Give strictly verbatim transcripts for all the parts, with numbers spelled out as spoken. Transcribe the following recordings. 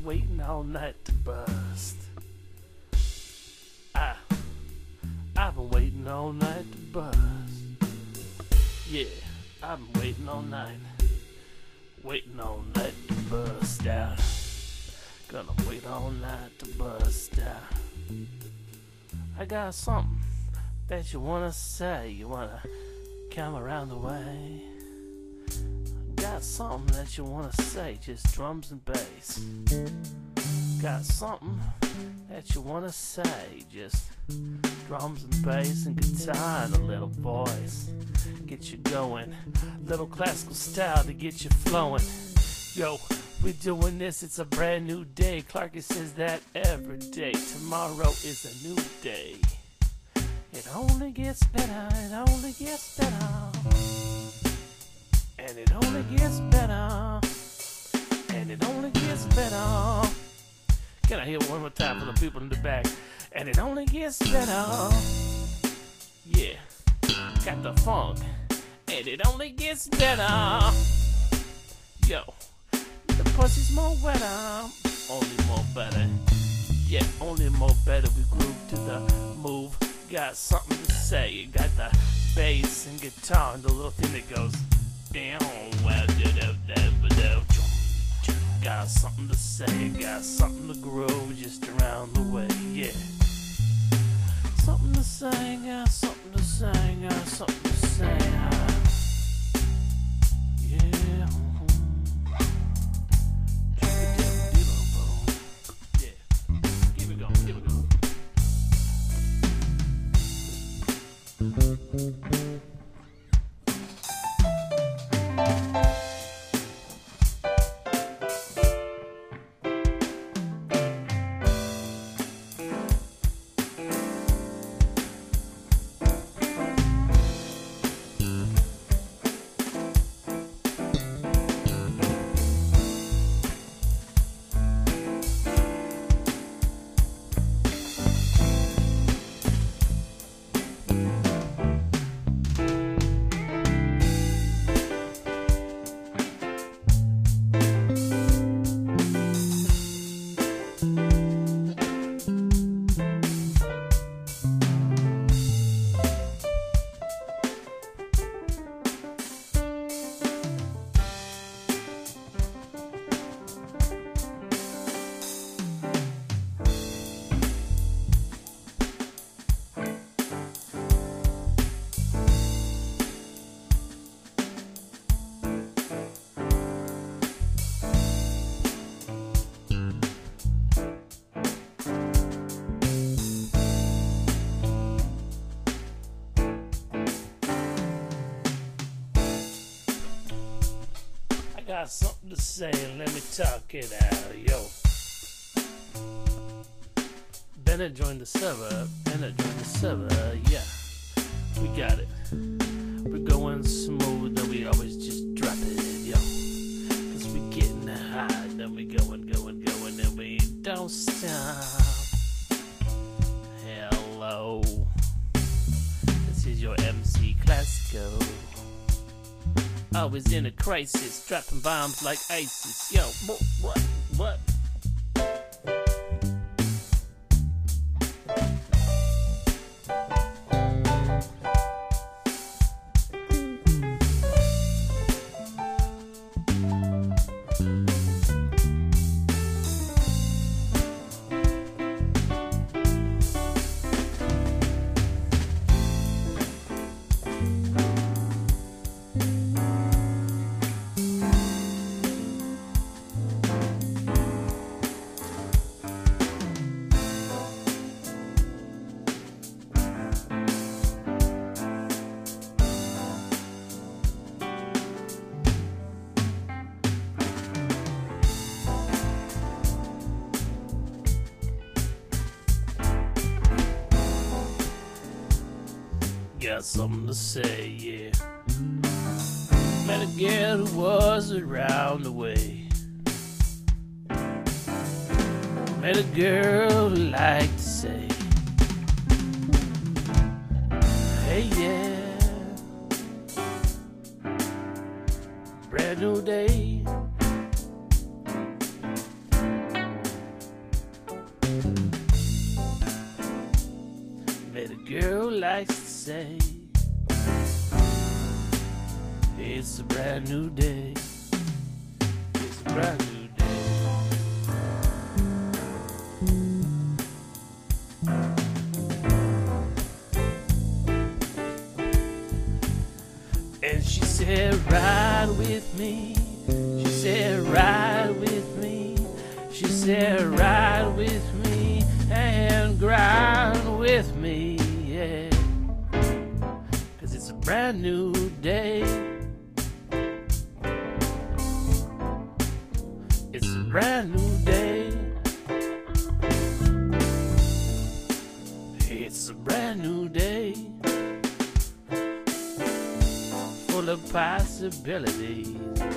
been waiting all night to bust. I, I've been waiting all night to bust. Yeah, I've been waiting all night. Waiting all night to bust out. Gonna wait all night to bust out. I got something that you wanna say. You wanna come around the way. Got something that you wanna say, just drums and bass. Got something that you wanna say, just drums and bass and guitar and a little voice. Get you going, little classical style to get you flowing. Yo, we're doing this, it's a brand new day. Clarky says that every day. Tomorrow is a new day. It only gets better, it only gets better. And it only gets better. And it only gets better. Can I hear it one more time for the people in the back? And it only gets better. Yeah, got the funk. And it only gets better. Yo, the pussy's more wetter. Only more better. Yeah, only more better. We groove to the move. Got something to say. You got the bass and guitar and the little thing that goes down. Well, got something to say. Got something to groove just around the way. Yeah, something to say. Got something to say. Got something to say. Yeah. Keep it going. Keep it going. Got something to say, let me talk it out, yo. Better join the server, better join the server, yeah. We got it. We're going smooth, and we always just drop it, yo. Cause we getting hot, then we going, going, going, and we don't stop. Hello. This is your M C Classico. Always in a crisis, dropping bombs like ISIS. Yo, what, what, what? Got something to say, yeah. Met a girl who was around the way. Met a girl who liked to say, hey, yeah. Brand new day. met a girl who likes to say, it's a brand new day. It's a brand new day. And she said, ride with me. She said, ride with me. She said, ride with me and grind with me, yeah. 'Cause it's a brand new day. It's a brand new day. It's a brand new day. Full of possibilities.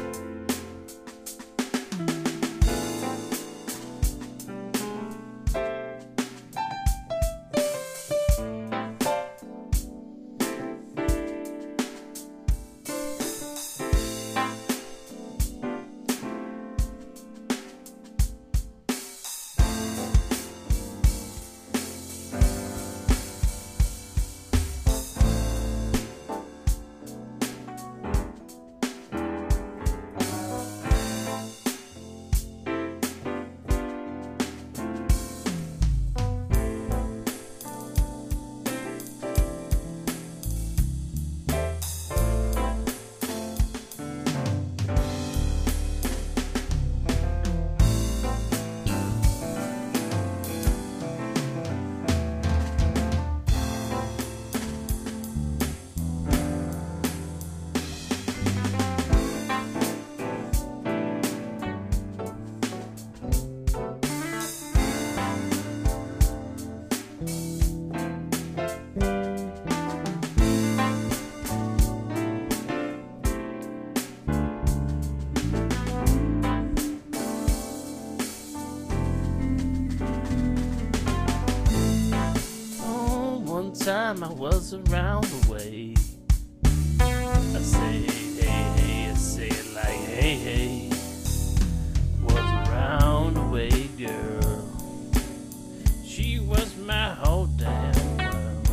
Time I was around the way, I say hey hey, I say it like hey hey. Was around the way, girl. She was my whole damn world.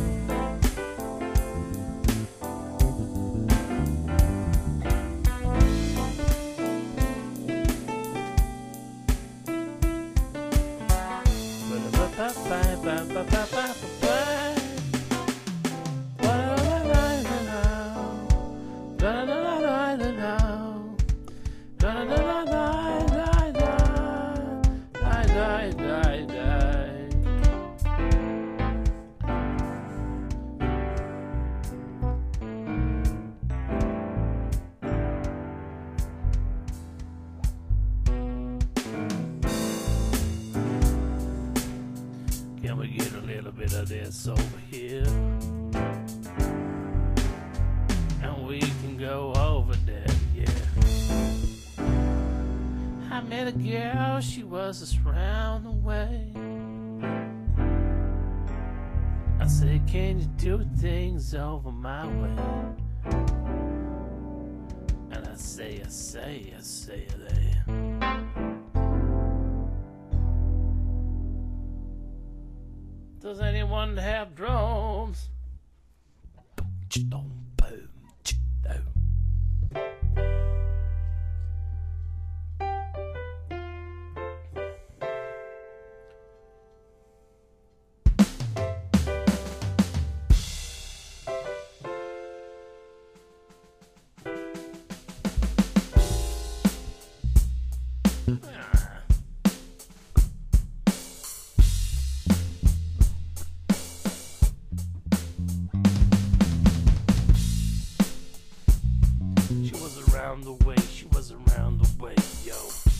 Ba-da-ba-ba-ba-ba-ba-ba-ba-ba. Can we get a little bit of this over here? And we can go over there, yeah. I met a girl, she was just round the way. I said, can you do things over my way? And I say, I say, I say that. Does anyone have drums? Boom, boom, boom. She was around the way, she was around the way, yo.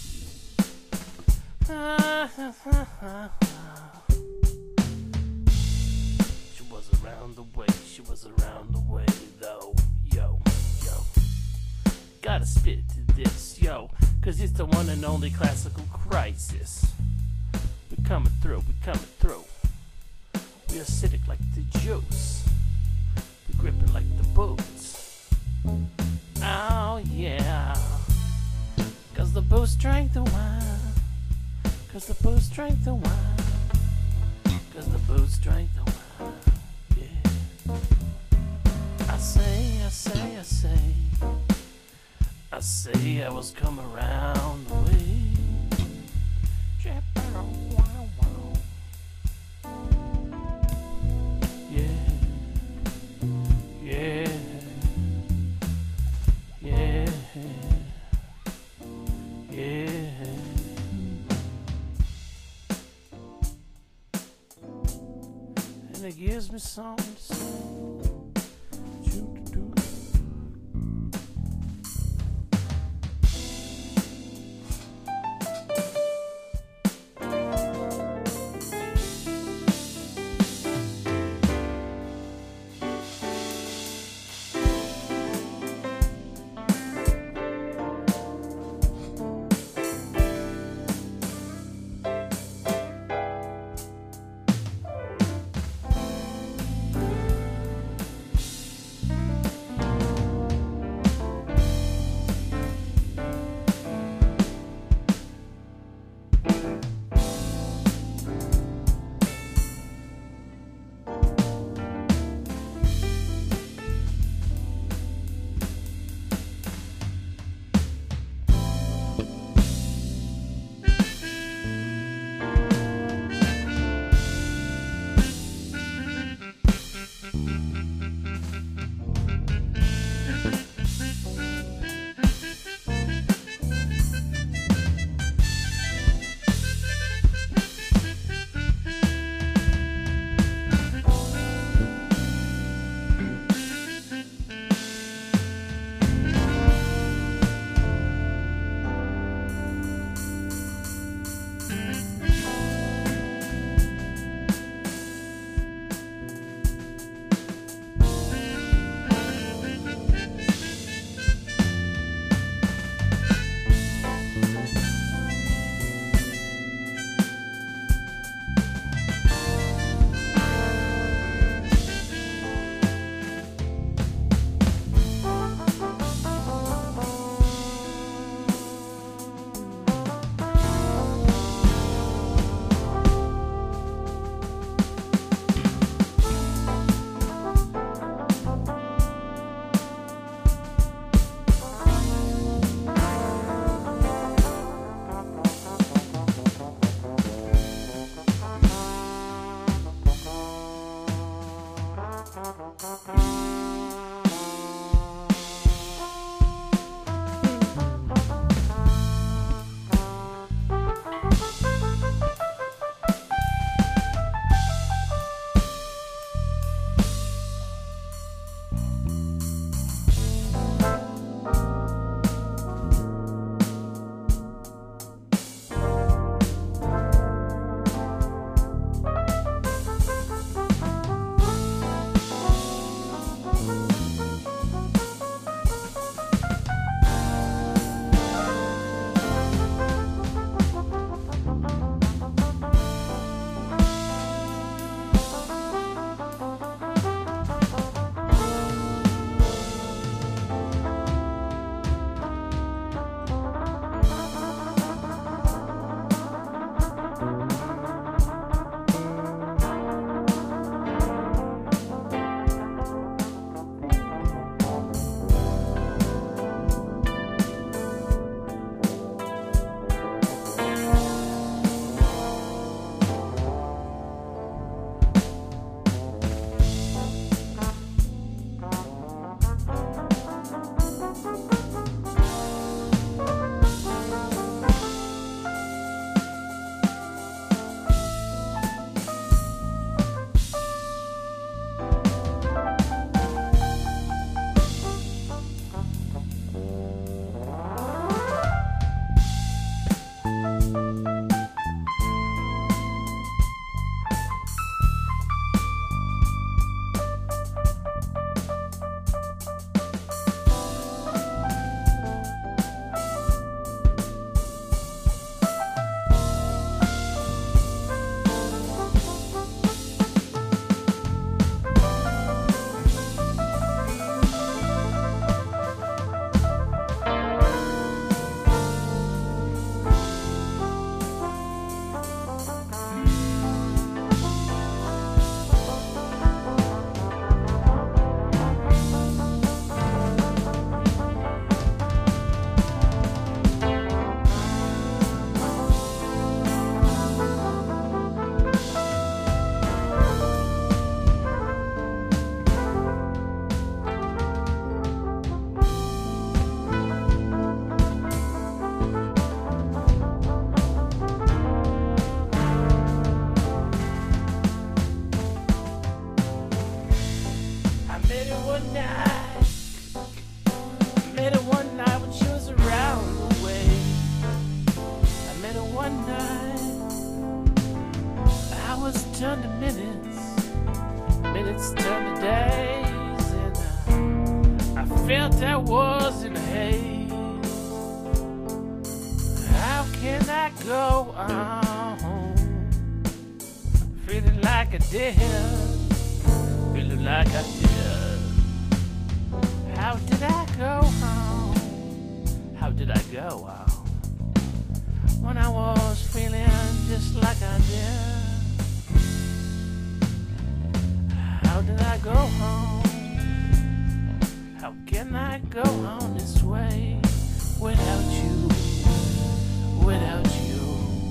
She was around the way, she was around the way, though, yo, yo. Gotta spit to this, yo, 'cause it's the one and only classical crisis. We're coming through, we're coming through. We're acidic like the juice. We're gripping like the boots. Oh yeah, 'cause the boost drank the wine. 'Cause the boost drank the wine. 'Cause the boost drank the wine. say I was coming around the way. Yeah, yeah, yeah, yeah. And it gives me something to say. Choo-doo-doo. one night. I met her one night when she was around the way. I met her one night. Hours turned to minutes, minutes turned to days, and I, I felt I was in a haze. How can I go on feeling like I did, feeling like I did? How did I go home? How did I go home when I was feeling just like I did? How did I go home? How can I go on this way without you, without you?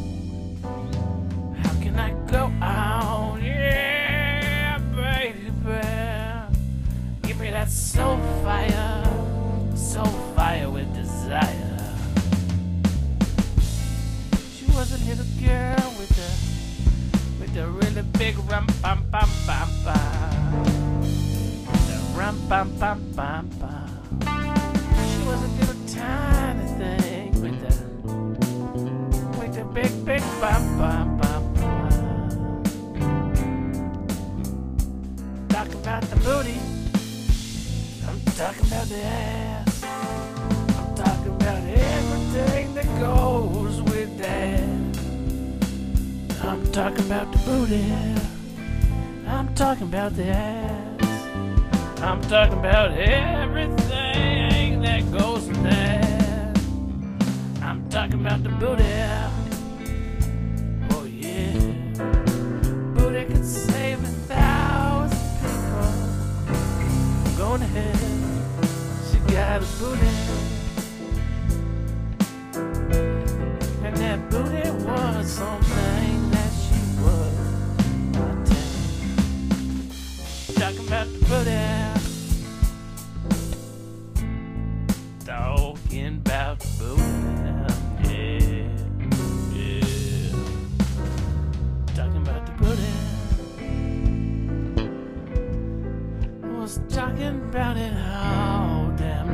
How can I go on? Yeah, baby, give me that soul fire, soul fire with desire. She was a little girl with a, with a really big rum pam pam pam pam, rum pam pam pam pam. She was a little tiny thing with a, with a big big pam pam pam pam. Talk about the booty. I'm talking about the ass. I'm talking about everything that goes with that. I'm talking about the booty. I'm talking about the ass. I'm talking about everything that goes with that. I'm talking about the booty. Oh yeah. Booty could save a thousand people. Go ahead, she got a booty, and that booty was something that she was. I tell you, talking about the booty, talking about the booty, yeah, yeah, talking about the booty. Was talking about it all damn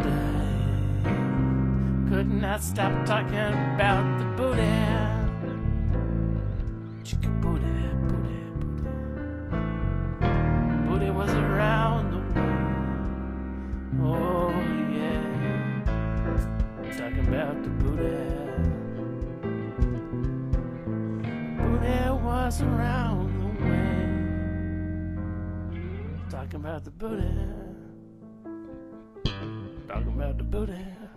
day. Could not stop talking about the booty. Chicken booty, booty, booty. Booty was around the way. Oh yeah. Talking about the booty. Booty was around the way. Talking about the booty. Talking about the booty.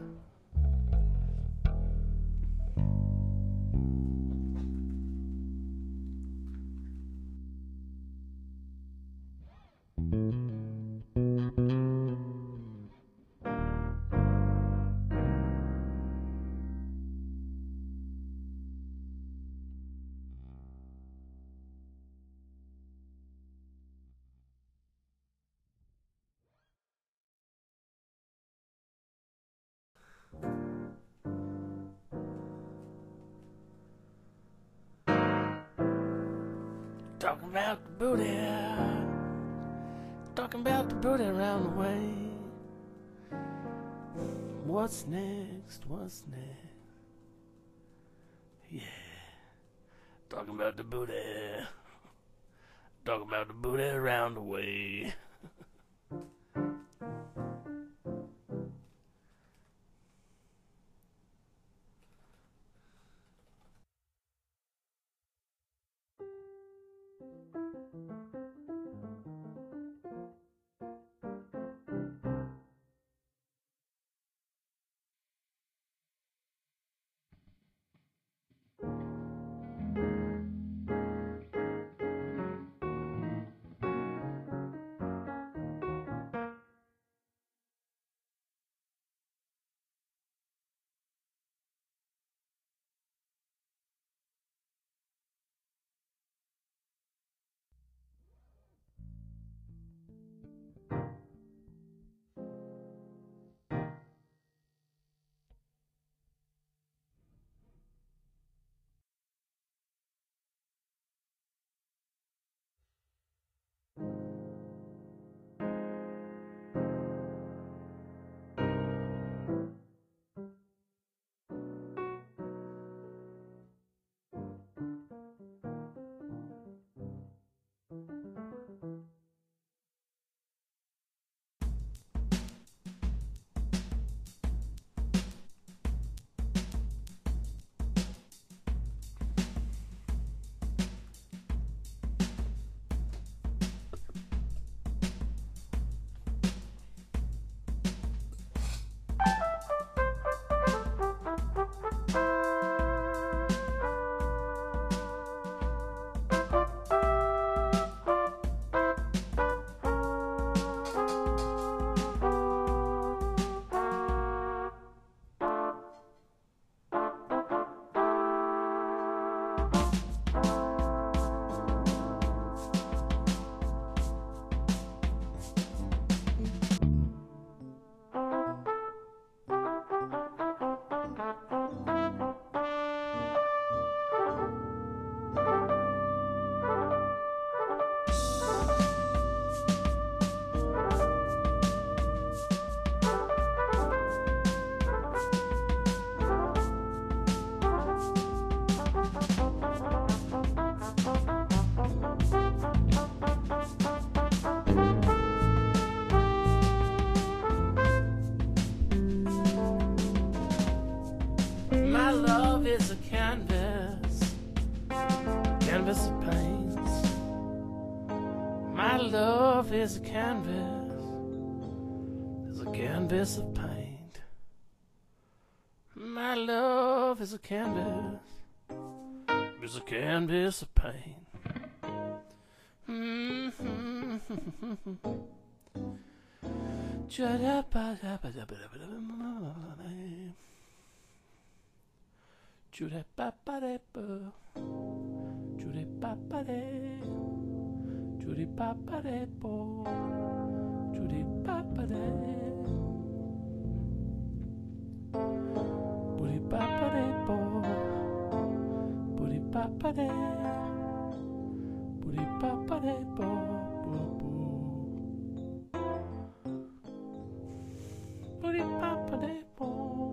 Talking about the booty. Talking about the booty around the way. What's next? What's next? Yeah. Talking about the booty. Talking about the booty around the way. love is a canvas, is a canvas of paint. My love is a canvas, is a canvas of paint. Mm-hmm. Choo-da-pa-pa-de-po, choo-da-pa-pa-de, choo-da-pa-pa-de-po, choo-da-pa-pa-de, booty-pa-pa-de-po, booty-pa-pa-de, booty-pa-pa-de-po, boo-boo, booty-pa-pa-de-po.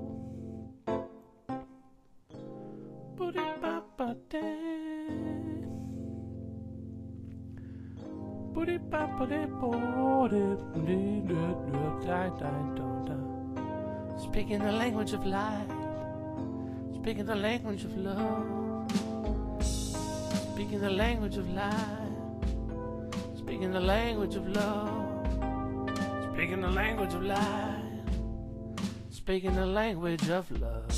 Speaking the language of light, speaking the language of love, speaking the language of light, speaking the language of love, speaking the language of light, speaking the language of love.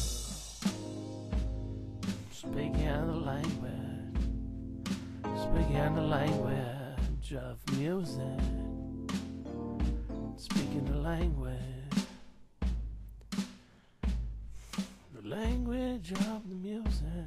Speaking the language, speaking the language of music, speaking the language, the language of the music.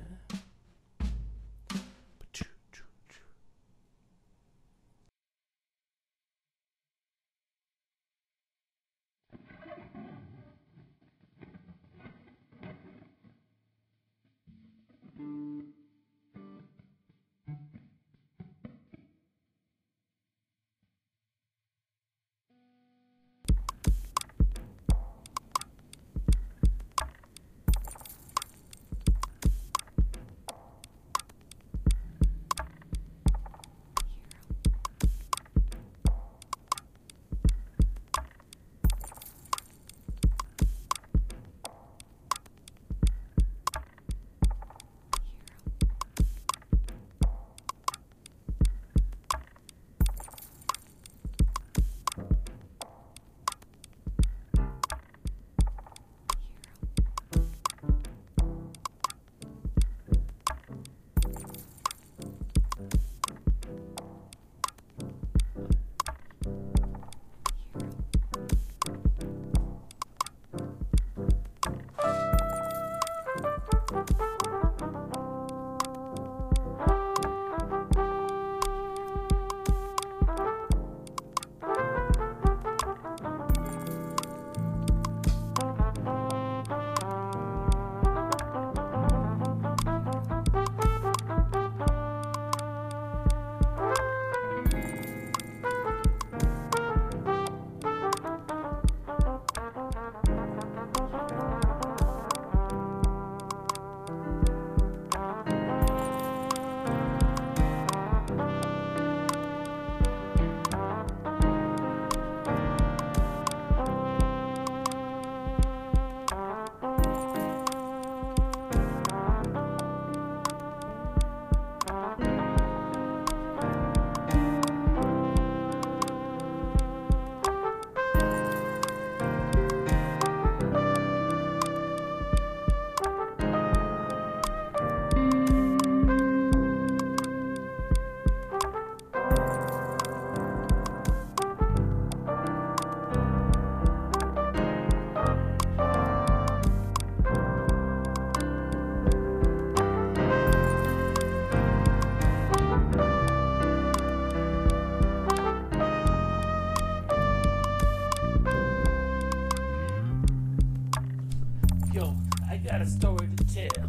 got a story to tell.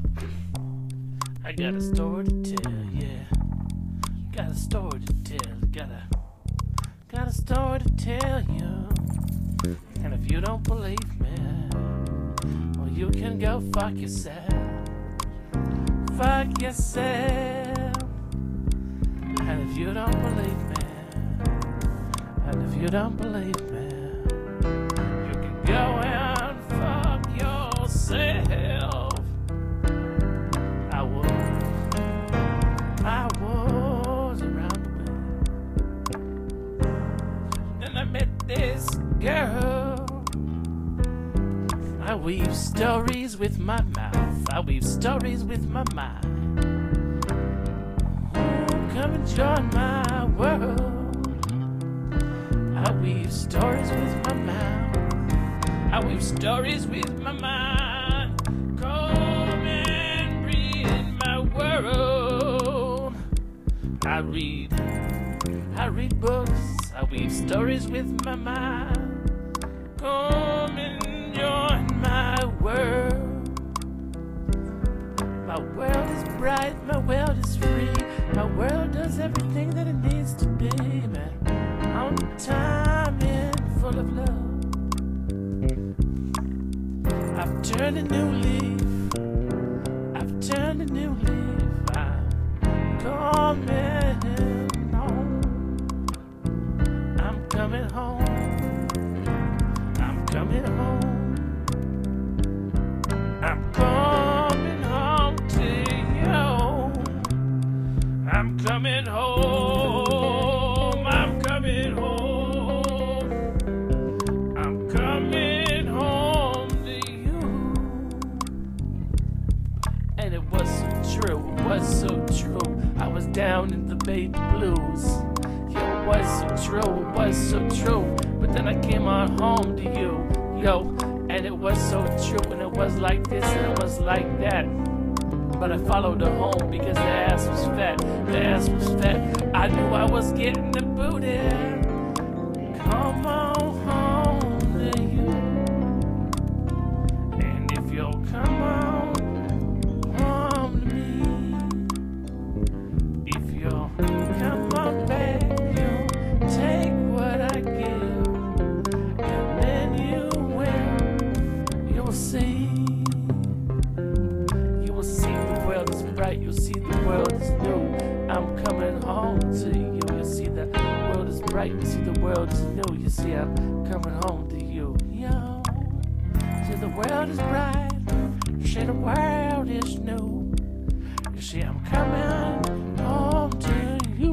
I got a story to tell, yeah. Got a story to tell. Got a, got a story to tell you. And if you don't believe me, well, you can go fuck yourself. Fuck yourself. And if you don't believe me, and if you don't believe me, you can go and fuck yourself. I was, I was around the bend. when I met this girl. I weave stories with my mouth, I weave stories with my mind. Oh, come and join my world. I weave stories with my mouth, I weave stories with my mind. Come and breathe in my world. I read, I read books, I weave stories with my mind. Come and join my world. My world is bright, my world is free. My world does everything that it needs to be, man. On time and full of love. I've turned a new leaf, I've turned a new leaf. I'm coming home, I'm coming home, I'm coming home, I'm coming home to you. I'm coming home, I'm coming home, I'm coming home to you. And it was so true, it was so true. I was down in the baby blues. Yo, it was so true, it was so true. But then I came on home to you, yo. And it was so true, and it was like this, and it was like that. But I followed her home because the ass was fat, the ass was fat. I knew I was getting the booty. Come on home to you. And if you'll come on home to me, if you'll come on back, you'll take what I give, and then you will, you'll see. You will see the world is bright, you'll see the world is new. I'm coming home to you. You see the world is bright, you see the world is new. You see I'm coming home to you. Yo, see the world is bright, you see the world is new. You see I'm coming home to you.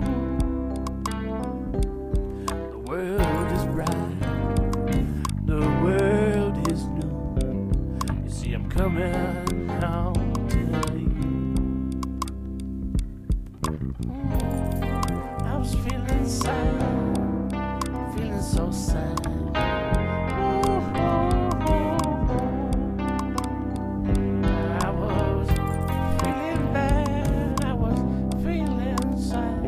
The world is bright, the world is new. You see I'm coming home to you. I was feeling sad, feeling so sad. I was feeling bad, I was feeling sad.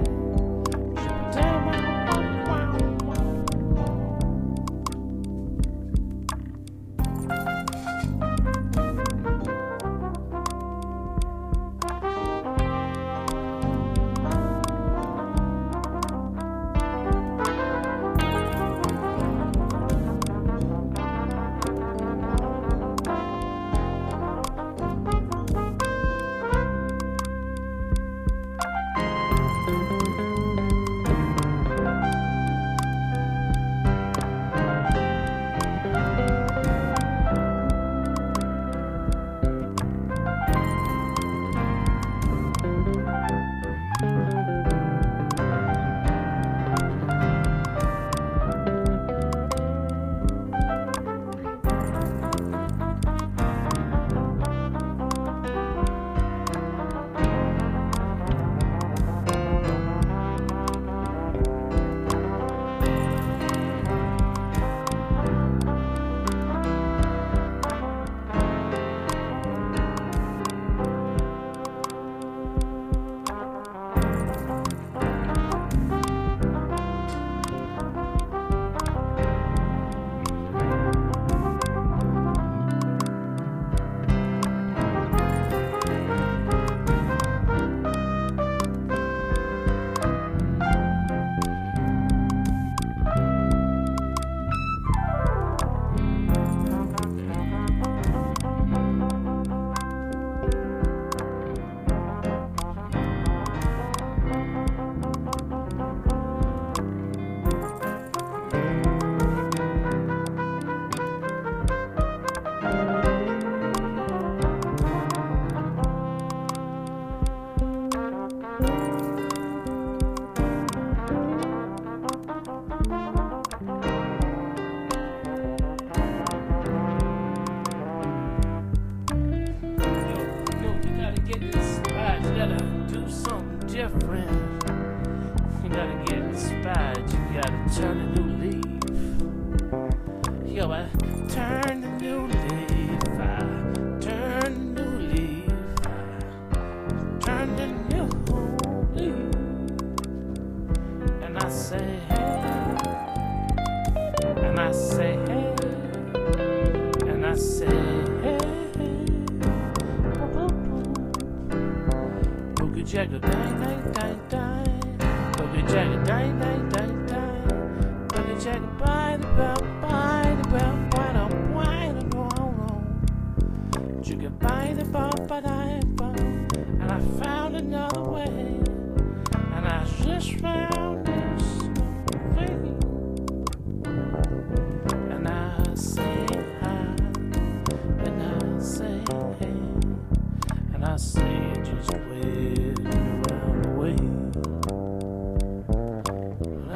friend. You gotta get inspired, you gotta turn a new leaf. You gotta turn a new leaf, I turn a new leaf, I turn a new leaf. And I say hey, and I say hey, and I say hey. Boogie jagger, dang, dang, dang, dang. Boogie jagger, dang, dang, dang, dang. Boogie jagger, by the bell, by the bell, by the by the bell. Jigger by the bell, by the bell. And I found another way. And I just found this way. And I say hi, and I say hey, and I say just wait around the way.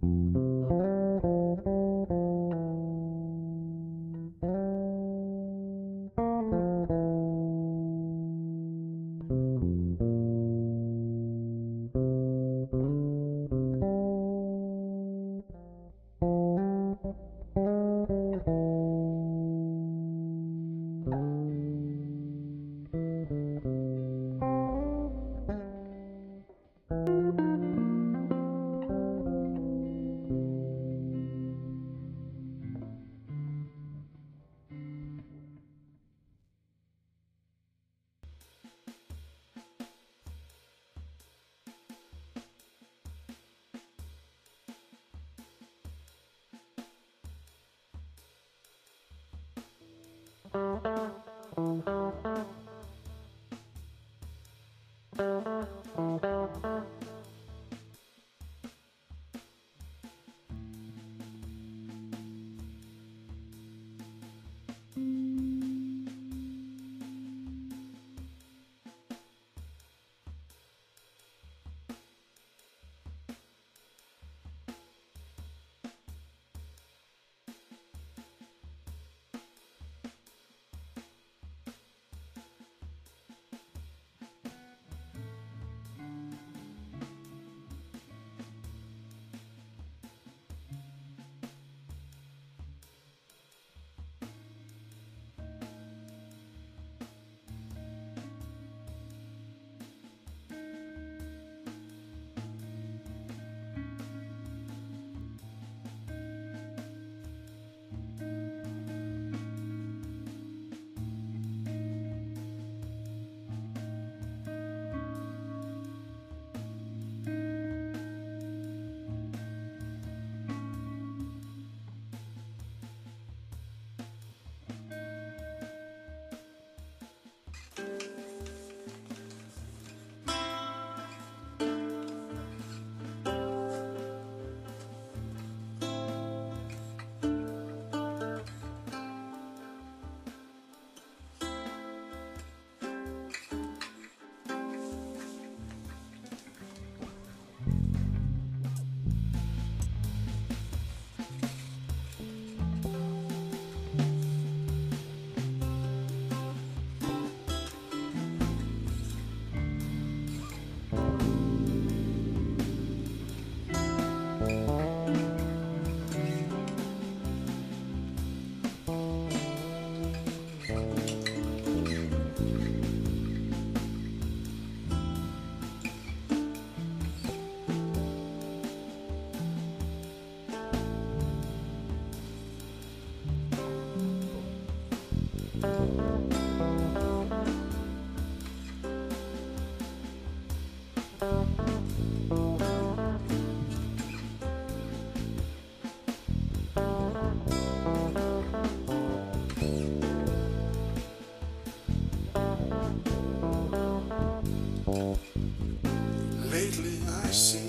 Lately I see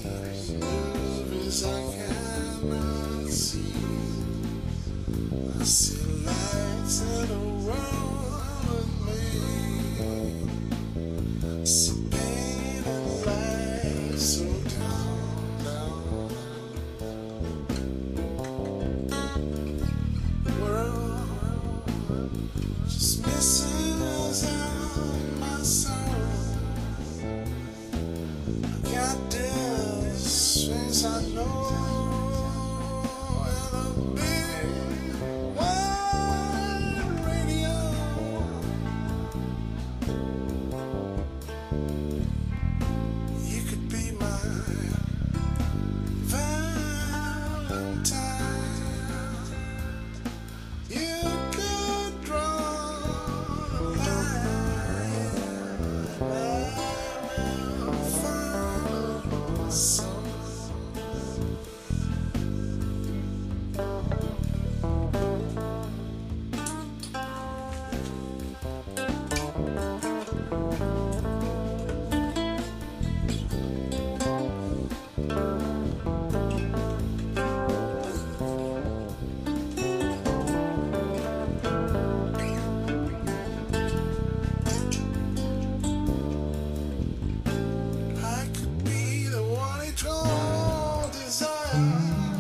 movies I cannot see. I see lights that are around me. See pain and life so down, down. The world just misses out my soul. Got this face I know, and a big wide radio. You could be my Valentine. You could draw the line. I will follow. So I could be the one he told desire.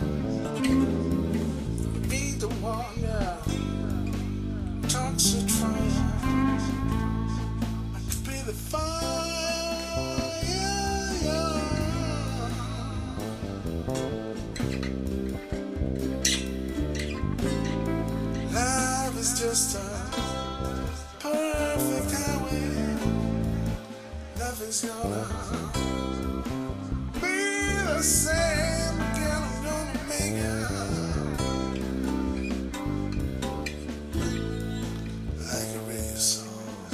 just a perfect highway. Nothing's gonna be the same again. I'm gonna make it like a radio song.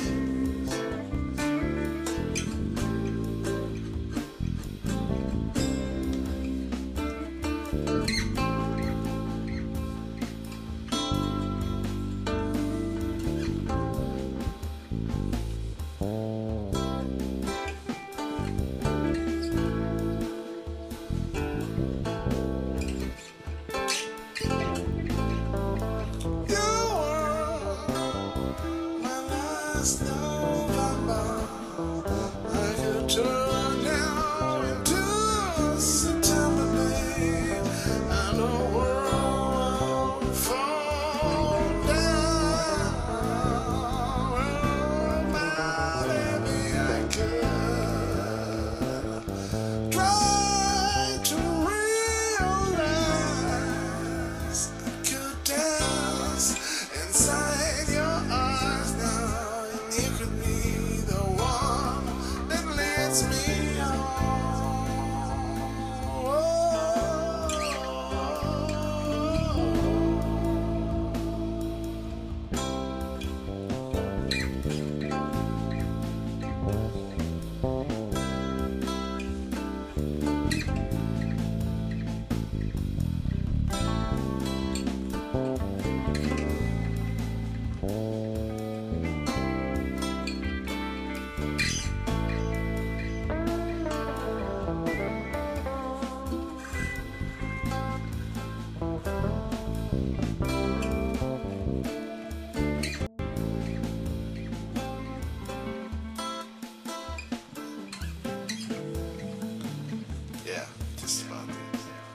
Yeah, just about it.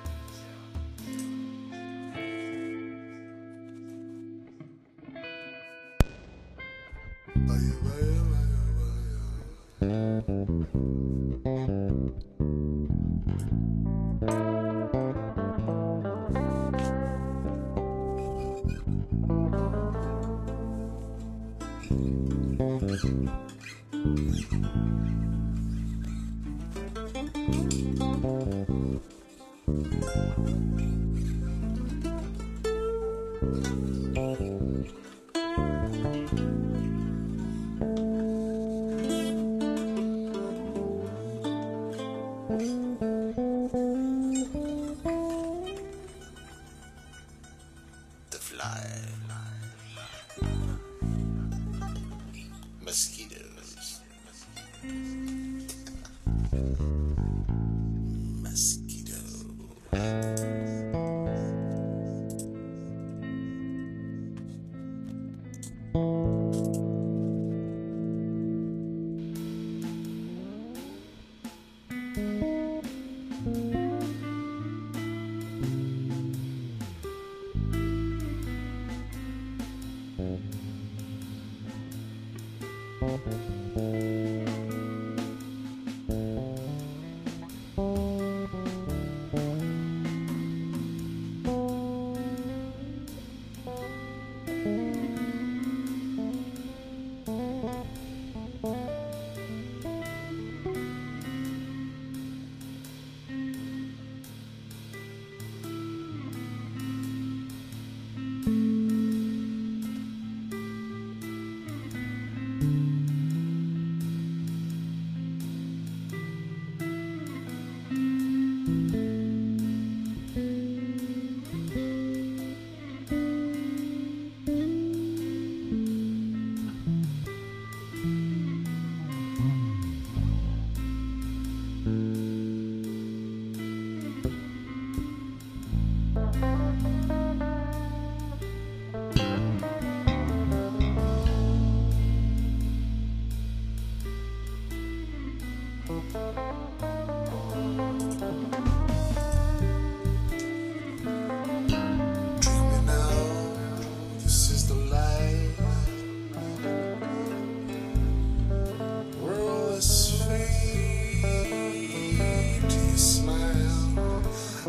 The fly, mosquitoes, mosquito.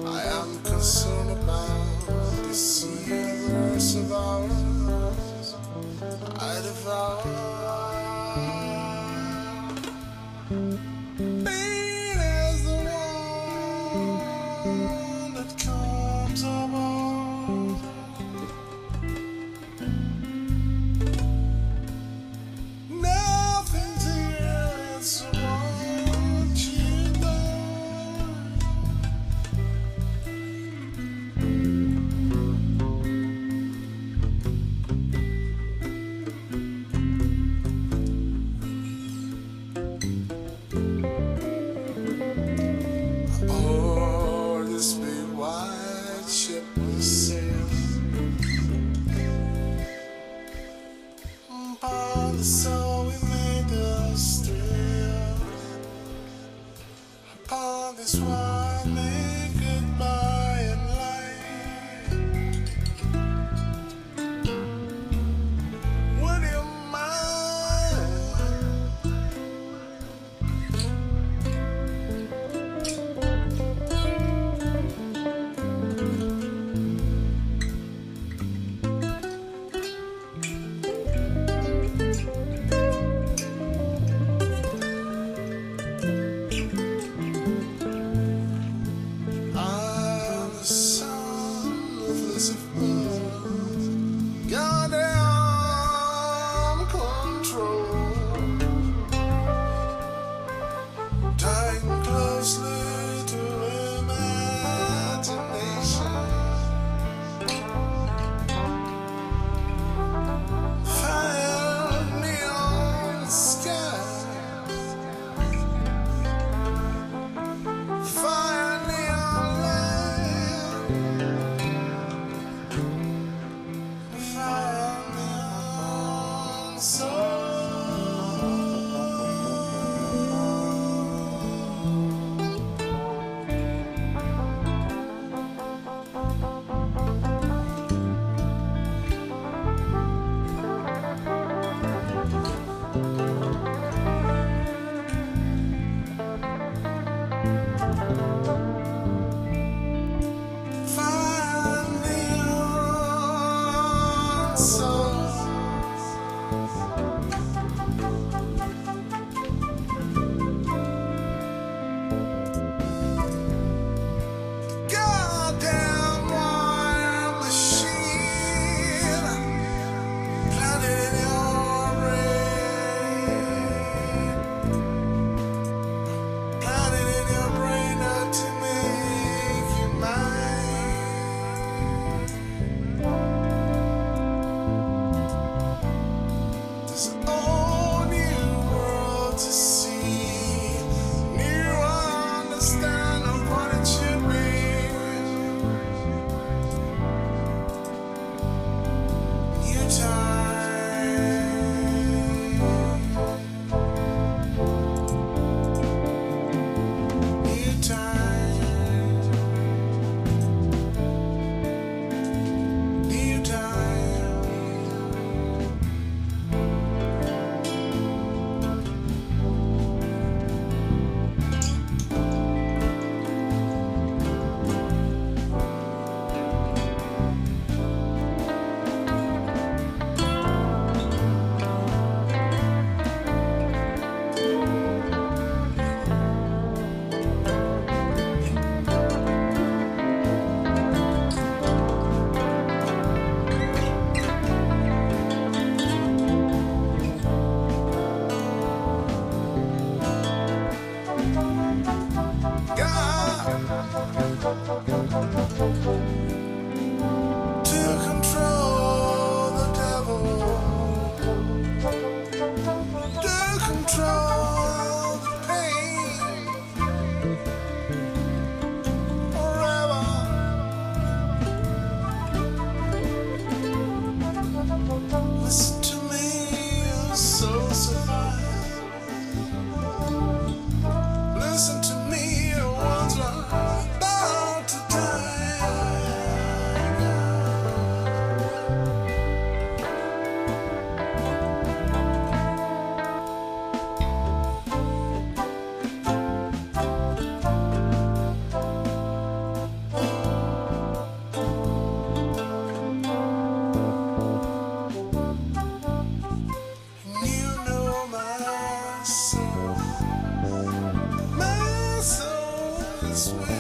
Concerned about this universe of ours. I devour. Pain is the one that comes about. Nothing's here, it's what you know. Oh, this big white ship will sail upon the soul we made us thrill. Upon this one made goodbye and light. Would you mind? I'm the son of Lucifer. Goddamn control. Tighten closely to imagination. Fire neon sky. Fire neon light. Fire neon soul. Fire neon soul. Goddamn wire machine planted in your brain, planted in your brain not to make you mine. There's a whole new world to see, new understand of what it should be. New time, new time, new time. To control the devil, to control the pain, forever. Listen to me, your soul survive. Listen to me, your one's about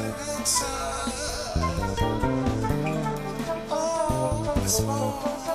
inside. Oh, this moment.